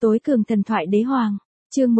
Tối cường thần thoại đế hoàng, chương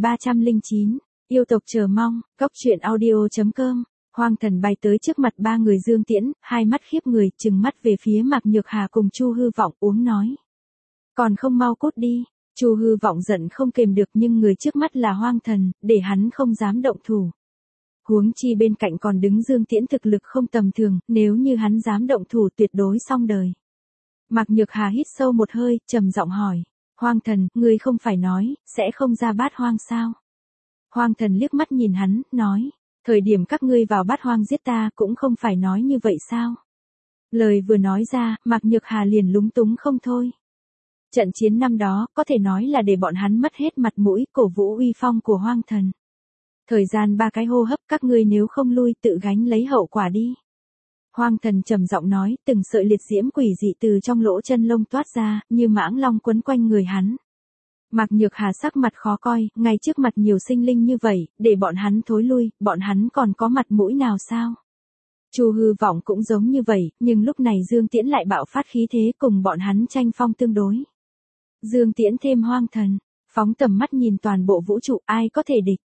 1309, yêu tộc chờ mong, góc truyện audio.com. Hoang thần bay tới trước mặt ba người Dương Tiễn, hai mắt khiếp người, trừng mắt về phía Mạc Nhược Hà cùng Chu Hư Vọng uống nói. Còn không mau cút đi. Chu Hư Vọng giận không kềm được, nhưng người trước mắt là hoang thần, để hắn không dám động thủ. Huống chi bên cạnh còn đứng Dương Tiễn thực lực không tầm thường, nếu như hắn dám động thủ tuyệt đối xong đời. Mạc Nhược Hà hít sâu một hơi, trầm giọng hỏi. Hoang thần, ngươi không phải nói, sẽ không ra bát hoang sao? Hoang thần liếc mắt nhìn hắn, nói. Thời điểm các ngươi vào bát hoang giết ta cũng không phải nói như vậy sao? Lời vừa nói ra, Mạc Nhược Hà liền lúng túng không thôi. Trận chiến năm đó, có thể nói là để bọn hắn mất hết mặt mũi, cổ vũ uy phong của hoang thần. Thời gian 3 cái hô hấp, các ngươi nếu không lui tự gánh lấy hậu quả đi. Hoang thần trầm giọng nói, từng sợi liệt diễm quỷ dị từ trong lỗ chân lông toát ra, như mãng long quấn quanh người hắn. Mạc Nhược Hà sắc mặt khó coi, ngay trước mặt nhiều sinh linh như vậy, để bọn hắn thối lui, bọn hắn còn có mặt mũi nào sao? Chu Hư Vọng cũng giống như vậy, nhưng lúc này Dương Tiễn lại bạo phát khí thế cùng bọn hắn tranh phong tương đối. Dương Tiễn thêm hoang thần, phóng tầm mắt nhìn toàn bộ vũ trụ, ai có thể địch?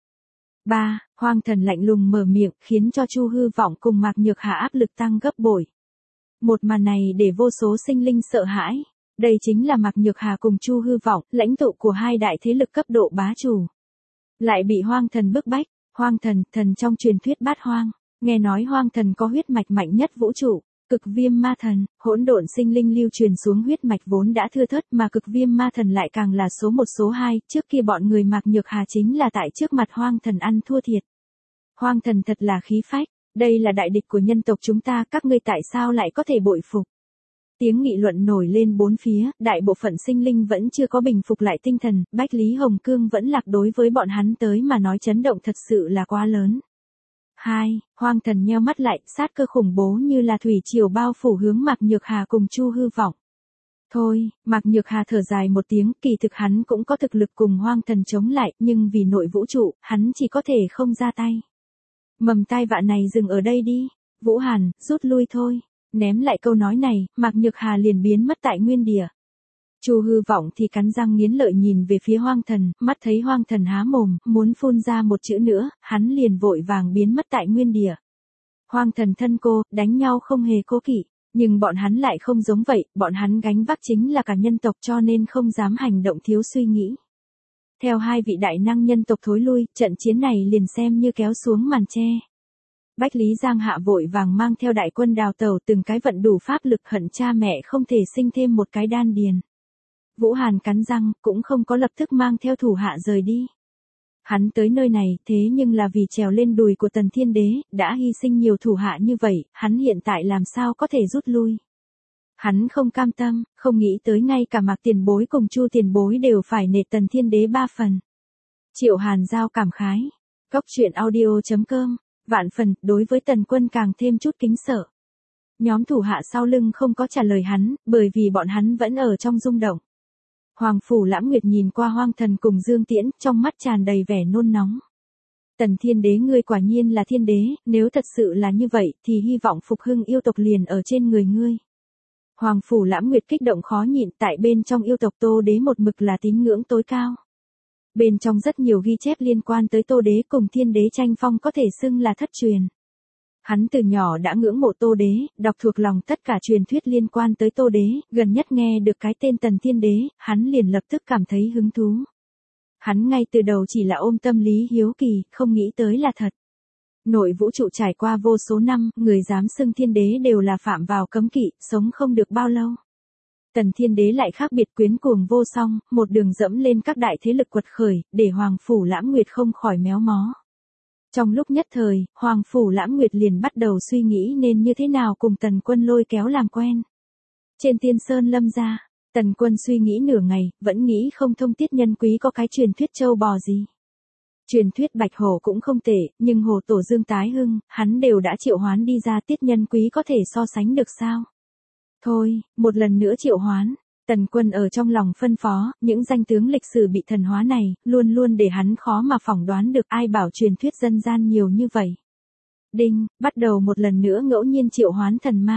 Hoang thần lạnh lùng mở miệng, khiến cho Chu Hư Vọng cùng Mạc Nhược Hà áp lực tăng gấp bội. Một màn này để vô số sinh linh sợ hãi. Đây chính là Mạc Nhược Hà cùng Chu Hư Vọng, lãnh tụ của hai đại thế lực cấp độ bá chủ. Lại bị hoang thần bức bách. Hoang thần, thần trong truyền thuyết bát hoang. Nghe nói hoang thần có huyết mạch mạnh nhất vũ trụ. Cực viêm ma thần, hỗn độn sinh linh lưu truyền xuống huyết mạch vốn đã thưa thớt, mà cực viêm ma thần lại càng là số 1 số 2, trước kia bọn người Mạc Nhược Hà chính là tại trước mặt hoang thần ăn thua thiệt. Hoang thần thật là khí phách, đây là đại địch của nhân tộc chúng ta, các ngươi tại sao lại có thể bội phục? Tiếng nghị luận nổi lên bốn phía, đại bộ phận sinh linh vẫn chưa có bình phục lại tinh thần, Bách Lý Hồng Cương vẫn lạc, đối với bọn hắn tới mà nói chấn động thật sự là quá lớn. Hoang thần nheo mắt lại, sát cơ khủng bố như là thủy triều bao phủ hướng Mạc Nhược Hà cùng Chu Hư Vọng. Thôi, Mạc Nhược Hà thở dài một tiếng, kỳ thực hắn cũng có thực lực cùng hoang thần chống lại, nhưng vì nội vũ trụ, hắn chỉ có thể không ra tay. Mầm tai vạ này dừng ở đây đi. Vũ Hàn, rút lui thôi. Ném lại câu nói này, Mạc Nhược Hà liền biến mất tại nguyên địa. Chu Hư Vọng thì cắn răng nghiến lợi nhìn về phía hoang thần, mắt thấy hoang thần há mồm, muốn phun ra một chữ nữa, hắn liền vội vàng biến mất tại nguyên địa. Hoang thần thân cô, đánh nhau không hề cố kỵ, nhưng bọn hắn lại không giống vậy, bọn hắn gánh vác chính là cả nhân tộc cho nên không dám hành động thiếu suy nghĩ. Theo hai vị đại năng nhân tộc thối lui, trận chiến này liền xem như kéo xuống màn che. Bách Lý Giang Hạ vội vàng mang theo đại quân đào tẩu, từng cái vận đủ pháp lực, hận cha mẹ không thể sinh thêm một cái đan điền. Vũ Hàn cắn răng, cũng không có lập tức mang theo thủ hạ rời đi. Hắn tới nơi này, thế nhưng là vì trèo lên đùi của Tần Thiên Đế, đã hy sinh nhiều thủ hạ như vậy, hắn hiện tại làm sao có thể rút lui. Hắn không cam tâm, không nghĩ tới ngay cả Mạc tiền bối cùng Chu tiền bối đều phải nể Tần Thiên Đế 3 phần. Triệu Hàn Giao cảm khái. Góc truyện audio.com. Vạn phần, đối với Tần Quân càng thêm chút kính sợ. Nhóm thủ hạ sau lưng không có trả lời hắn, bởi vì bọn hắn vẫn ở trong rung động. Hoàng Phủ Lãm Nguyệt nhìn qua hoang thần cùng Dương Tiễn, trong mắt tràn đầy vẻ nôn nóng. Tần Thiên Đế, ngươi quả nhiên là thiên đế, nếu thật sự là như vậy, thì hy vọng phục hưng yêu tộc liền ở trên người ngươi. Hoàng Phủ Lãm Nguyệt kích động khó nhịn, tại bên trong yêu tộc Tô Đế một mực là tín ngưỡng tối cao. Bên trong rất nhiều ghi chép liên quan tới Tô Đế cùng Thiên Đế tranh phong có thể xưng là thất truyền. Hắn từ nhỏ đã ngưỡng mộ Tô Đế, đọc thuộc lòng tất cả truyền thuyết liên quan tới Tô Đế, gần nhất nghe được cái tên Tần Thiên Đế, hắn liền lập tức cảm thấy hứng thú. Hắn ngay từ đầu chỉ là ôm tâm lý hiếu kỳ, không nghĩ tới là thật. Nội vũ trụ trải qua vô số năm, người dám xưng Thiên Đế đều là phạm vào cấm kỵ, sống không được bao lâu. Tần Thiên Đế lại khác biệt, quyến cuồng vô song, một đường dẫm lên các đại thế lực quật khởi, để Hoàng Phủ Lãm Nguyệt không khỏi méo mó. Trong lúc nhất thời, Hoàng Phủ Lãm Nguyệt liền bắt đầu suy nghĩ nên như thế nào cùng Tần Quân lôi kéo làm quen. Trên Tiên Sơn Lâm gia, Tần Quân suy nghĩ nửa ngày, vẫn nghĩ không thông Tiết Nhân Quý có cái truyền thuyết trâu bò gì. Truyền thuyết Bạch Hổ cũng không tệ, nhưng Hổ Tổ Dương Tái Hưng, hắn đều đã triệu hoán đi ra, Tiết Nhân Quý có thể so sánh được sao? Thôi, một lần nữa triệu hoán. Tần Quân ở trong lòng phân phó, những danh tướng lịch sử bị thần hóa này, luôn luôn để hắn khó mà phỏng đoán được, ai bảo truyền thuyết dân gian nhiều như vậy. Đinh, bắt đầu một lần nữa ngẫu nhiên triệu hoán thần ma.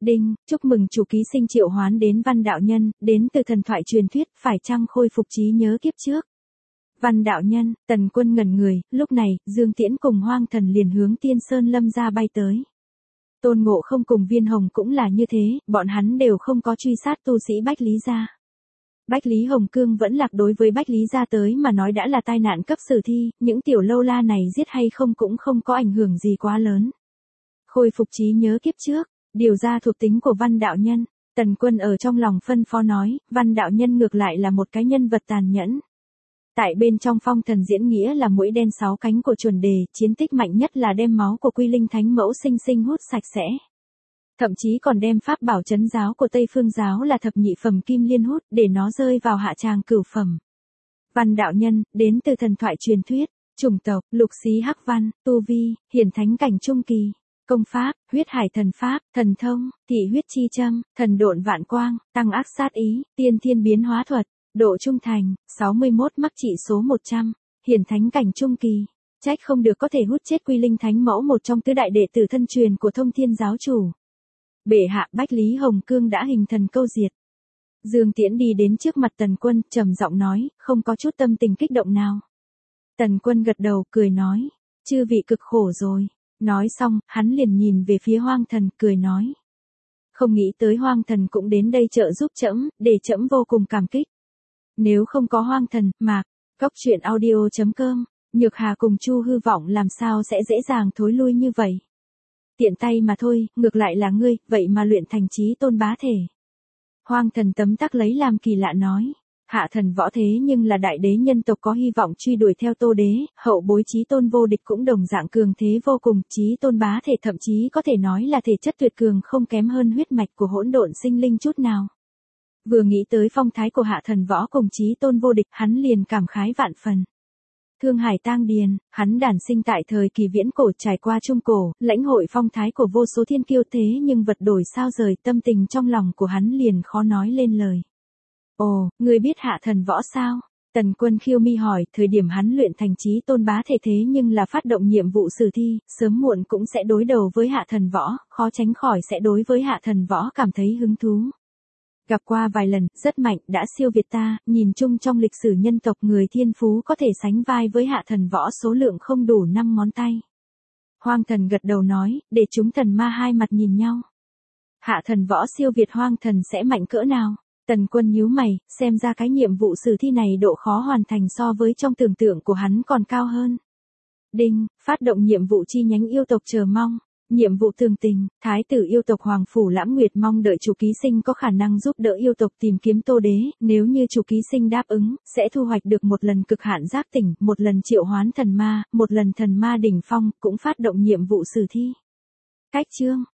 Đinh, chúc mừng chủ ký sinh triệu hoán đến Văn đạo nhân, đến từ thần thoại truyền thuyết, phải chăng khôi phục trí nhớ kiếp trước? Văn đạo nhân, Tần Quân ngẩn người, lúc này, Dương Tiễn cùng Hoang Thần liền hướng Tiên Sơn Lâm gia bay tới. Tôn Ngộ Không cùng Viên Hồng cũng là như thế, bọn hắn đều không có truy sát tu sĩ Bách Lý gia. Bách Lý Hồng Cương vẫn lạc đối với Bách Lý gia tới mà nói đã là tai nạn cấp sử thi, những tiểu lâu la này giết hay không cũng không có ảnh hưởng gì quá lớn. Khôi phục trí nhớ kiếp trước, điều ra thuộc tính của Văn đạo nhân, Tần Quân ở trong lòng phân phó nói, Văn đạo nhân ngược lại là một cái nhân vật tàn nhẫn. Tại bên trong phong thần diễn nghĩa là mũi đen 6 cánh của chuẩn đề, chiến tích mạnh nhất là đem máu của Quy Linh Thánh Mẫu sinh sinh hút sạch sẽ. Thậm chí còn đem pháp bảo trấn giáo của Tây Phương giáo là thập nhị phẩm kim liên hút để nó rơi vào hạ tràng cửu phẩm. Văn đạo nhân, đến từ thần thoại truyền thuyết, chủng tộc, lục xí hắc văn, tu vi, hiển thánh cảnh trung kỳ. Công pháp, huyết hải thần pháp, thần thông, thị huyết chi châm, thần độn vạn quang, tăng ác sát ý, tiên thiên biến hóa thuật, độ trung thành, 61 mắc trị số 100, hiển thánh cảnh trung kỳ. Trách không được có thể hút chết Quy Linh Thánh Mẫu, một trong tứ đại đệ tử thân truyền của Thông Thiên giáo chủ. Bệ hạ, Bách Lý Hồng Cương đã hình thần câu diệt. Dương Tiễn đi đến trước mặt Tần Quân, trầm giọng nói, không có chút tâm tình kích động nào. Tần Quân gật đầu, cười nói, chư vị cực khổ rồi. Nói xong, hắn liền nhìn về phía Hoang Thần, cười nói. Không nghĩ tới Hoang Thần cũng đến đây trợ giúp trẫm, để trẫm vô cùng cảm kích. Nếu không có Hoang Thần, Mạc, Cóc Truyện Audio.com, Nhược Hà cùng Chu Hư Vọng làm sao sẽ dễ dàng thối lui như vậy. Tiện tay mà thôi, ngược lại là ngươi, vậy mà luyện thành chí tôn bá thể. Hoang Thần tấm tắc lấy làm kỳ lạ nói. Hạ thần võ thế nhưng là đại đế nhân tộc có hy vọng truy đuổi theo Tô đế, hậu bối chí tôn vô địch cũng đồng dạng cường thế vô cùng, chí tôn bá thể thậm chí có thể nói là thể chất tuyệt cường không kém hơn huyết mạch của hỗn độn sinh linh chút nào. Vừa nghĩ tới phong thái của hạ thần võ cùng chí tôn vô địch, hắn liền cảm khái vạn phần. Thương Hải Tang Điền, hắn đản sinh tại thời kỳ viễn cổ, trải qua trung cổ, lãnh hội phong thái của vô số thiên kiêu, thế nhưng vật đổi sao rời, tâm tình trong lòng của hắn liền khó nói lên lời. Ồ, ngươi biết hạ thần võ sao? Tần Quân khiêu mi hỏi, thời điểm hắn luyện thành chí tôn bá thể thế nhưng là phát động nhiệm vụ sử thi, sớm muộn cũng sẽ đối đầu với hạ thần võ, khó tránh khỏi sẽ đối với hạ thần võ cảm thấy hứng thú. Gặp qua vài lần, rất mạnh, đã siêu việt ta, nhìn chung trong lịch sử nhân tộc người thiên phú có thể sánh vai với hạ thần võ số lượng không đủ 5 ngón tay. Hoang Thần gật đầu nói, để chúng thần ma hai mặt nhìn nhau. Hạ thần võ siêu việt Hoang Thần sẽ mạnh cỡ nào? Tần Quân nhíu mày, xem ra cái nhiệm vụ sử thi này độ khó hoàn thành so với trong tưởng tượng của hắn còn cao hơn. Đinh, phát động nhiệm vụ chi nhánh yêu tộc chờ mong. Nhiệm vụ tường tình, thái tử yêu tộc Hoàng Phủ Lãng Nguyệt mong đợi chủ ký sinh có khả năng giúp đỡ yêu tộc tìm kiếm Tô đế, nếu như chủ ký sinh đáp ứng, sẽ thu hoạch được một lần cực hạn giác tỉnh, một lần triệu hoán thần ma, một lần thần ma đỉnh phong, cũng phát động nhiệm vụ sử thi. Cách chương